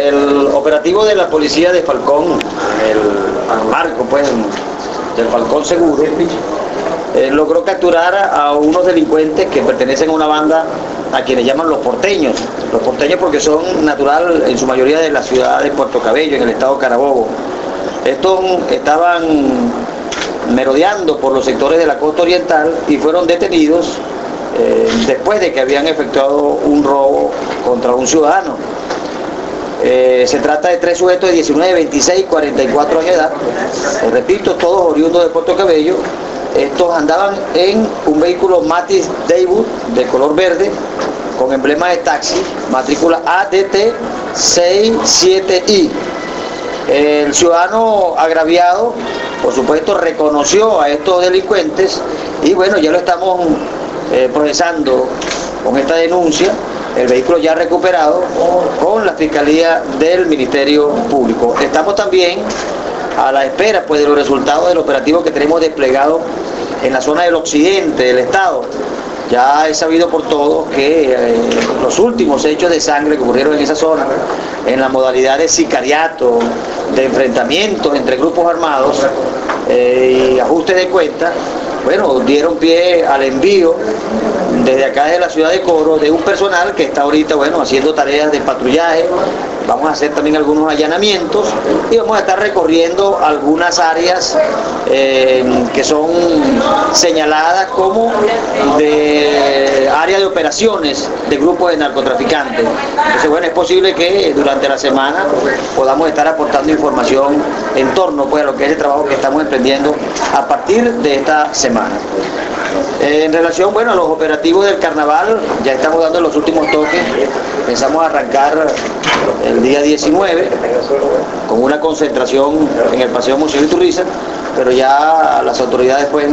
el operativo de la policía de Falcón, el marco pues del Falcón Seguro, logró capturar a unos delincuentes que pertenecen a una banda a quienes llaman los porteños porque son natural en su mayoría de la ciudad de Puerto Cabello, en el estado Carabobo. Estos estaban merodeando por los sectores de la costa oriental y fueron detenidos después de que habían efectuado un robo contra un ciudadano. Se trata de 3 sujetos de 19, 26 y 44 años de edad, repito, todos oriundos de Puerto Cabello. Estos andaban en un vehículo Matiz Daewoo de color verde con emblema de taxi, matrícula ADT 67I. El ciudadano agraviado, por supuesto, reconoció a estos delincuentes y bueno, ya lo estamos procesando con esta denuncia. El vehículo ya recuperado con la Fiscalía del Ministerio Público. Estamos también a la espera pues de los resultados del operativo que tenemos desplegado en la zona del occidente del estado. Ya es sabido por todos que los últimos hechos de sangre que ocurrieron en esa zona, en la modalidad de sicariato, de enfrentamientos entre grupos armados y ajustes de cuentas, bueno, dieron pie al envío desde acá de la ciudad de Coro de un personal que está ahorita, bueno, haciendo tareas de patrullaje. Vamos a hacer también algunos allanamientos y vamos a estar recorriendo algunas áreas que son señaladas como de área de operaciones de grupos de narcotraficantes. Entonces, bueno, es posible que durante la semana podamos estar aportando información en torno pues, a lo que es el trabajo que estamos emprendiendo a partir de esta semana. En relación, bueno, a los operativos del carnaval, ya estamos dando los últimos toques. Pensamos arrancar el día 19 con una concentración en el Paseo Museo Iturriza, pero ya las autoridades pues,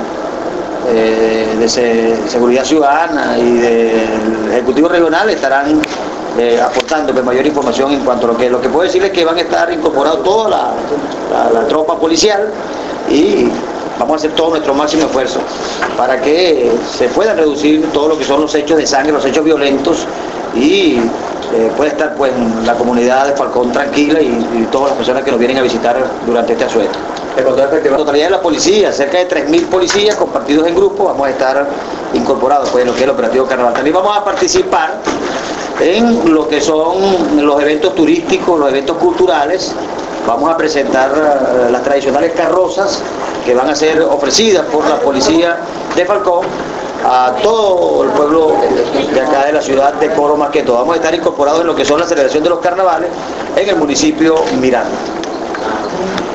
de Seguridad Ciudadana y del Ejecutivo Regional estarán aportando pues, mayor información en cuanto a lo que puedo decirles que van a estar incorporados toda la tropa policial y vamos a hacer todo nuestro máximo esfuerzo para que se puedan reducir todo lo que son los hechos de sangre, los hechos violentos y puede estar pues la comunidad de Falcón tranquila y todas las personas que nos vienen a visitar durante este asueto. La totalidad de la policía, cerca de 3.000 policías compartidos en grupos, vamos a estar incorporados pues, en lo que es el operativo carnaval. También vamos a participar en lo que son los eventos turísticos, los eventos culturales. Vamos a presentar las tradicionales carrozas que van a ser ofrecidas por la policía de Falcón a todo el pueblo de acá de la ciudad de Coro más que todo. Vamos a estar incorporados en lo que son la celebración de los carnavales en el municipio Miranda.